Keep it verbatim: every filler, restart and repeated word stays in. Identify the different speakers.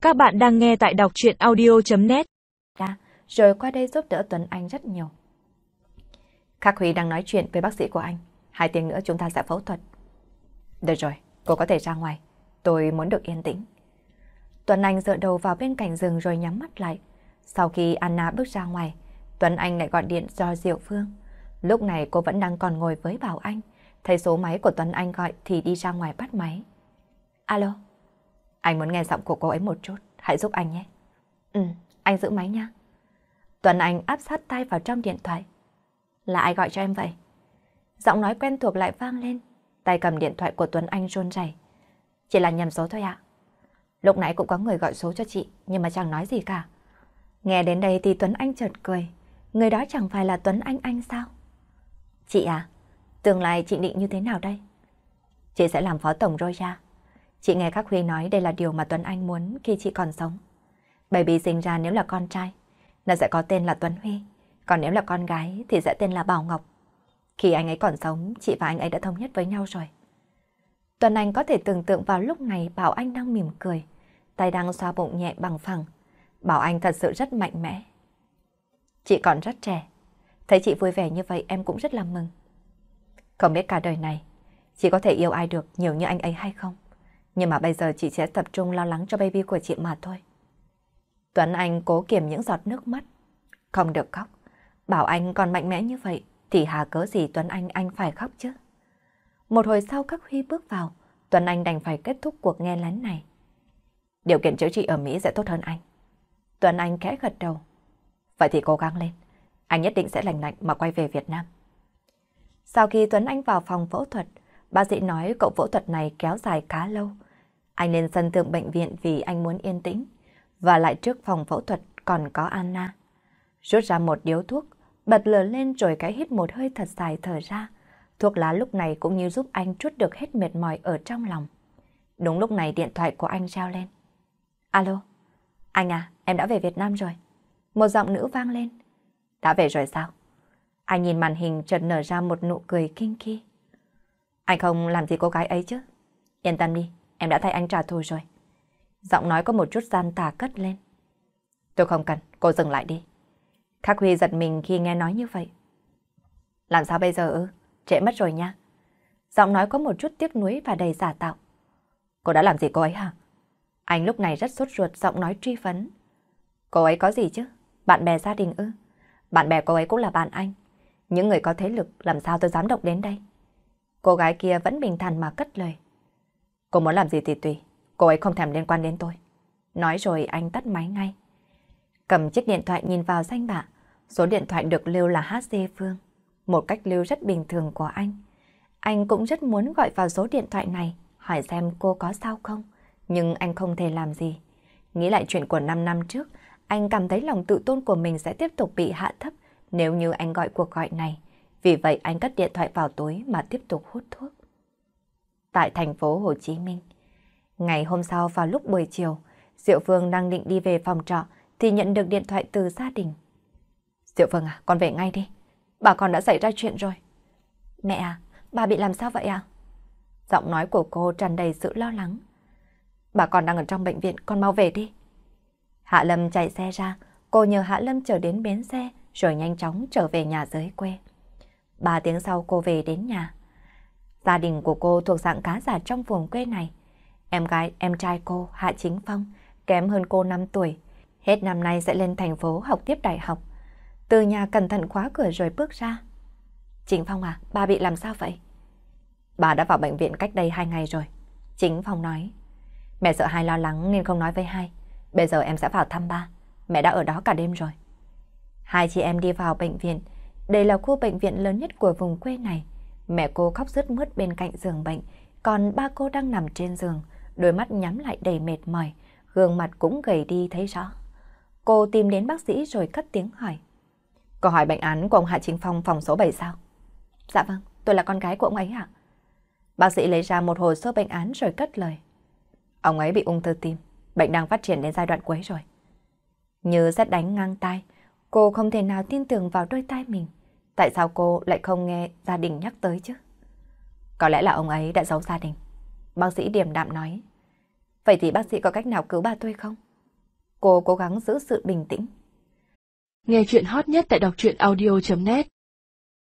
Speaker 1: Các bạn đang nghe tại đọc truyện audio chấm net.
Speaker 2: Rồi qua đây giúp đỡ Tuấn Anh rất nhiều. Khắc Huy đang nói chuyện với bác sĩ của anh. Hai tiếng nữa chúng ta sẽ phẫu thuật. Được rồi, cô có thể ra ngoài. Tôi muốn được yên tĩnh. Tuấn Anh dựa đầu vào bên cạnh giường rồi nhắm mắt lại. Sau khi Anna bước ra ngoài, Tuấn Anh lại gọi điện cho Diệu Phương. Lúc này cô vẫn đang còn ngồi với Bảo Anh. Thấy số máy của Tuấn Anh gọi thì đi ra ngoài bắt máy. Alo. Anh muốn nghe giọng của cô ấy một chút. Hãy giúp anh nhé. Ừ, anh giữ máy nha. Tuấn Anh áp sát tay vào trong điện thoại. Là ai gọi cho em vậy? Giọng nói quen thuộc lại vang lên. Tay cầm điện thoại của Tuấn Anh run rẩy. Chỉ là nhầm số thôi ạ. Lúc nãy cũng có người gọi số cho chị, nhưng mà chẳng nói gì cả. Nghe đến đây thì Tuấn Anh chợt cười. Người đó chẳng phải là Tuấn Anh anh sao? Chị à, tương lai chị định như thế nào đây? Chị sẽ làm phó tổng Roya. Chị nghe Khắc Huy nói đây là điều mà Tuấn Anh muốn khi chị còn sống. Baby sinh ra nếu là con trai, nó sẽ có tên là Tuấn Huy. Còn nếu là con gái thì sẽ tên là Bảo Ngọc. Khi anh ấy còn sống, chị và anh ấy đã thống nhất với nhau rồi. Tuấn Anh có thể tưởng tượng vào lúc này Bảo Anh đang mỉm cười, tay đang xoa bụng nhẹ bằng phẳng. Bảo Anh thật sự rất mạnh mẽ. Chị còn rất trẻ. Thấy chị vui vẻ như vậy em cũng rất là mừng. Không biết cả đời này chị có thể yêu ai được nhiều như anh ấy hay không. Nhưng mà bây giờ chị sẽ tập trung lo lắng cho baby của chị mà thôi. Tuấn Anh cố kiềm những giọt nước mắt. Không được khóc. Bảo Anh còn mạnh mẽ như vậy thì hà cớ gì Tuấn Anh anh phải khóc chứ. Một hồi sau Khắc Huy bước vào, Tuấn Anh đành phải kết thúc cuộc nghe lén này. Điều kiện chữa trị ở Mỹ sẽ tốt hơn anh. Tuấn Anh khẽ gật đầu. Vậy thì cố gắng lên. Anh nhất định sẽ lành lạnh mà quay về Việt Nam. Sau khi Tuấn Anh vào phòng phẫu thuật, bác sĩ nói cậu phẫu thuật này kéo dài khá lâu. Anh lên sân thượng bệnh viện vì anh muốn yên tĩnh. Và lại trước phòng phẫu thuật còn có Anna. Rút ra một điếu thuốc, bật lửa lên rồi cái hít một hơi thật dài thở ra. Thuốc lá lúc này cũng như giúp anh trút được hết mệt mỏi ở trong lòng. Đúng lúc này điện thoại của anh reo lên. Alo, anh à, em đã về Việt Nam rồi. Một giọng nữ vang lên. Đã về rồi sao? Anh nhìn màn hình chợt nở ra một nụ cười kinh khi. Anh không làm gì cô gái ấy chứ? Yên tâm đi, em đã thay anh trả thù rồi. Giọng nói có một chút gian tà cất lên. Tôi không cần, cô dừng lại đi. Khắc Huy giật mình khi nghe nói như vậy. Làm sao bây giờ ư? Trễ mất rồi nha. Giọng nói có một chút tiếc nuối và đầy giả tạo. Cô đã làm gì cô ấy hả? Anh lúc này rất sốt ruột, giọng nói truy vấn. Cô ấy có gì chứ? Bạn bè gia đình ư? Bạn bè cô ấy cũng là bạn anh. Những người có thế lực làm sao tôi dám động đến đây? Cô gái kia vẫn bình thản mà cất lời. Cô muốn làm gì thì tùy. Cô ấy không thèm liên quan đến tôi. Nói rồi anh tắt máy ngay. Cầm chiếc điện thoại nhìn vào danh bạ. Số điện thoại được lưu là hát xê Phương. Một cách lưu rất bình thường của anh. Anh cũng rất muốn gọi vào số điện thoại này, hỏi xem cô có sao không. Nhưng anh không thể làm gì. Nghĩ lại chuyện của năm năm trước, anh cảm thấy lòng tự tôn của mình sẽ tiếp tục bị hạ thấp nếu như anh gọi cuộc gọi này. Vì vậy anh cất điện thoại vào túi mà tiếp tục hút thuốc. Tại thành phố Hồ Chí Minh, ngày hôm sau vào lúc buổi chiều, Diệu Phương đang định đi về phòng trọ thì nhận được điện thoại từ gia đình. Diệu Phương à, con về ngay đi. Bà con đã xảy ra chuyện rồi. Mẹ à, bà bị làm sao vậy à? Giọng nói của cô tràn đầy sự lo lắng. Bà con đang ở trong bệnh viện, con mau về đi. Hạ Lâm chạy xe ra, cô nhờ Hạ Lâm chở đến bến xe rồi nhanh chóng trở về nhà dưới quê. Ba tiếng sau cô về đến nhà. Gia đình của cô thuộc dạng khá giả trong vùng quê này. Em gái, em trai cô, Hạ Chính Phong, kém hơn cô năm tuổi. Hết năm nay sẽ lên thành phố học tiếp đại học. Từ nhà cẩn thận khóa cửa rồi bước ra. Chính Phong à, ba bị làm sao vậy? Bà đã vào bệnh viện cách đây hai ngày rồi. Chính Phong nói. Mẹ sợ hai lo lắng nên không nói với hai. Bây giờ em sẽ vào thăm ba. Mẹ đã ở đó cả đêm rồi. Hai chị em đi vào bệnh viện. Đây là khu bệnh viện lớn nhất của vùng quê này. Mẹ cô khóc rướt mướt bên cạnh giường bệnh. Còn ba cô đang nằm trên giường. Đôi mắt nhắm lại đầy mệt mỏi. Gương mặt cũng gầy đi thấy rõ. Cô tìm đến bác sĩ rồi cất tiếng hỏi. Cô hỏi bệnh án của ông Hạ Chính Phong phòng số bảy sao? Dạ vâng, tôi là con gái của ông ấy ạ. Bác sĩ lấy ra một hồ sơ bệnh án rồi cất lời. Ông ấy bị ung thư tim, bệnh đang phát triển đến giai đoạn cuối rồi. Như sét đánh ngang tai, cô không thể nào tin tưởng vào đôi tai mình. Tại sao cô lại không nghe gia đình nhắc tới chứ? Có lẽ là ông ấy đã giấu gia đình. Bác sĩ điềm đạm nói. Vậy thì bác sĩ có cách nào cứu bà tôi không? Cô cố gắng giữ sự bình tĩnh.
Speaker 1: Nghe chuyện hot nhất tại đọc truyện audio chấm net